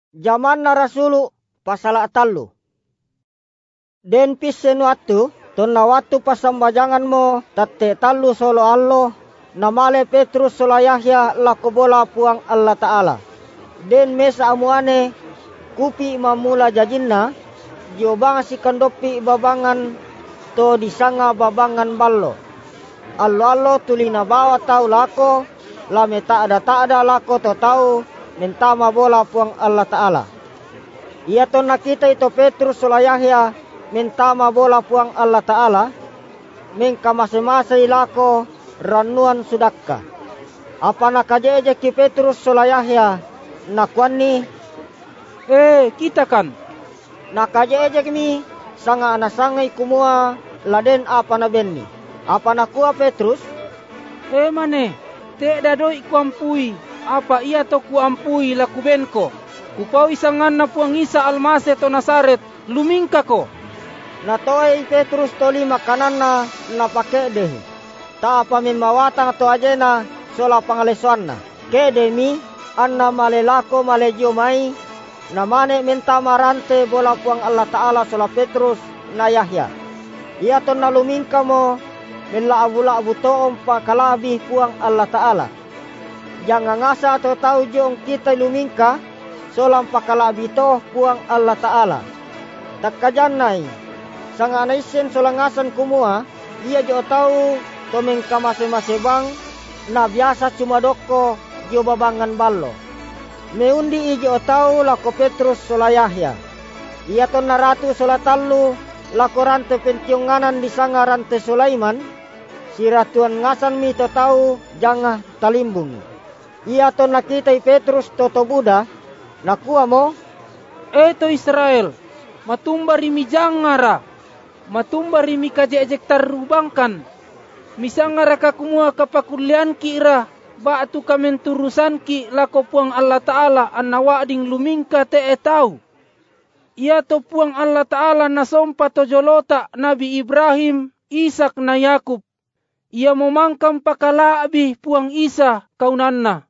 Zaman na rasulu pasala tallu. Den pisen watu, tonna watu pasambajangan mo tatte tallu solo allo, namale Petrus sola Yahya lako bola puang Allah Ta'ala. Den mesa amuane kupi mamula jajinna, jiobang si kandopi babangan to disanga babangan ballo. Allo tulina bawa tau lako, lame tak ada lako to tau, mentama bola puang Allah Ta'ala. Ia to nakita ito Petrus sola Yahya mentama bola puang Allah Ta'ala, mengka masing-masing lako ranuan sudakka. Apa nakajeje ki Petrus sola Yahya nakuani, kita kan nakajeje mi sanga anasangai kumua laden apa na benni. Apa nakua Petrus? Mane, te dadoi kuampui, apa ia to kuampui la kubenko. Kupau isangan na puang Isa Almase to Nasaret, lumingka ko. Natoi Petrus toli makanan na pake dehi. Ta apa min mawatang to ajena sola pangalesuanna. Ke demi anna malelako malejio mai, namane minta marante bola puang Allah Ta'ala sola Petrus na Yahya. Ia to na lumingka mo menla abu toom pa kalabi puang Allah Ta'ala. Jangan ngasa atau tahu jong kita lumingka solam pakalabi to puang Allah Ta'ala. Takkajanay sanga naisen solangasan kumua, ia jo tahu to mengka masing-masing na biasa cuma doko jo babangan ballo. Meundi ijo tahu lako Petrus sola Yahya. Ia to naratu sola tallu lako rante pentionganan di sanga rante Sulaiman. Si ratuan ngasan mi to tahu jangah talimbung. Ia to nakita Petrus to Buddha, nakua mo, to Israel, matumbari mi jangara, matumbari mi kajejek tarubangkan, misangara kakumua kapakulian kira, batu kamenturusan ki lako puang Allah Ta'ala annawa ding lumingka te tau. Ia to puang Allah Ta'ala nasompa to jolota Nabi Ibrahim, Ishak na Yakub. Ia memangkam pakalaabi puang Isa kaunanna.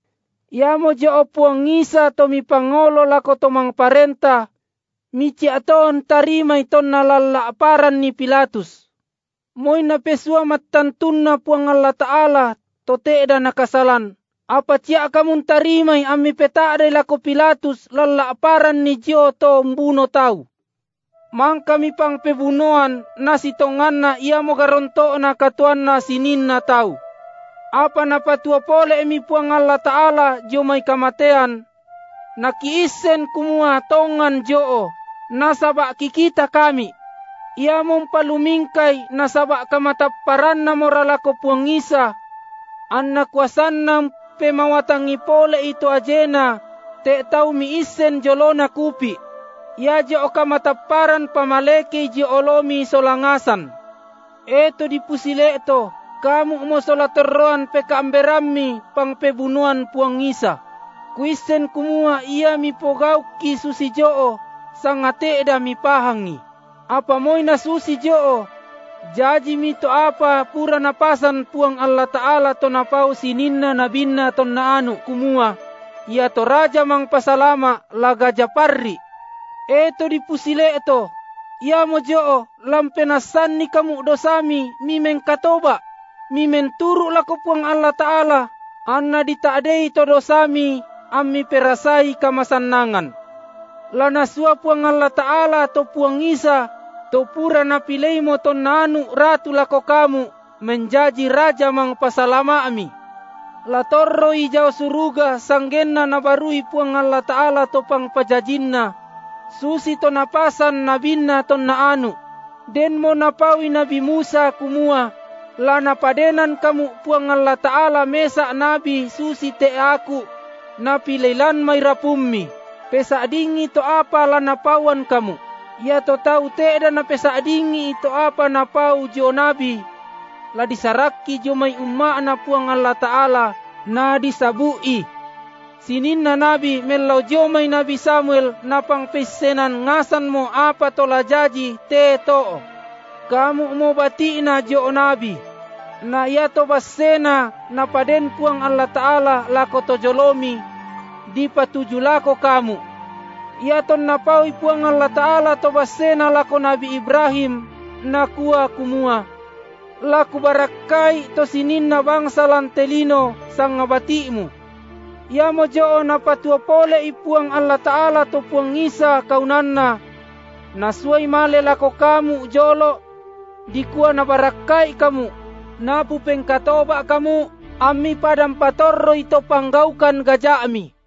Ia mo jao puang Isa to mi pangolo lako to mang parenta, mici aton tarimay ton nalala aparan ni Pilatus. Moy na pesua matantun na puang Allah Ta'ala to teeda nakasalan. Apa cia kamun tarimay ami petaade lako Pilatus lala aparan ni Dio to mbuno tau. Mang kami pang pebunuan na sitongan na ia mo garonto na katuan na sinin na tau. Apa na patua pole mi puang Allah Ta'ala jo may kamatean, nakiisen kumua tongan joo, nasaba kikita kami. Ia mong palumingkay nasaba kamataparan na moralako puang Isa, anak wasan ng pemawatang ipole ito ajena, te tau mi isen jolona kupi. Ia jo kamataparan pamaleke jo olomi solangasan. Eto dipusile ito. Kamu mo solateroan pekaamberami pang pebunuan puang Isa. Kuisen kumua ia mi pogau ki susi joo, sangate eda mi pahangi. Apa moy na susi joo, jaji mi to apa pura napasan puang Allah Ta'ala to napau sininna nabinna to naanu kumua. Ia to raja mang pasalama laga japarri. Eto dipusile ito, ia mo joo lampenasan ni kamu dosami mi mengkatoba. Mi menturu lako puang Allah Ta'ala, anna ditaadei to dosami, ami perasai kamasannangan. Lanasua puang Allah Ta'ala to puang Isa, to pura napilei mo to nanu ratu lako kamu, menjaji raja mang pasalama ami. Latorro ijau suruga sanggenna nabarui puang Allah Ta'ala to pang pajajinna, susi to napasan nabinna to naanu, den mo napawi Nabi Musa kumua, lana padenan kamu puang Allah Ta'ala mesa nabi susi te aku napilelan may rapummi pesa dingi to apa lana pawan kamu. Ia to tau teeda na pesa dingi ito apa na pau jo nabi la disaraki jo may umma na puang Allah Ta'ala na disabui. Sinin na nabi melaw jo may Nabi Samuel na pang pesenan ngasan mo apa to lajaji te to. Kamu mo bati na jo nabi, na ia to basena na paden puang Allah Ta'ala lako to jolomi, di patuju lako kamu. Iaton napawi puang Allah Ta'ala to basena lako Nabi Ibrahim na kuwa kumua. Laku barakai to sinin na bangsa lantelino sang ngabatimu. Ia mo joo na patua pole ipuang Allah Ta'ala to puang Isa kaunanna. Nasuai male lako kamu jolo. Dikuwa na barakai kamu. Napu pengkatoba kamu. Ami padam patorro ito panggaukan gajami.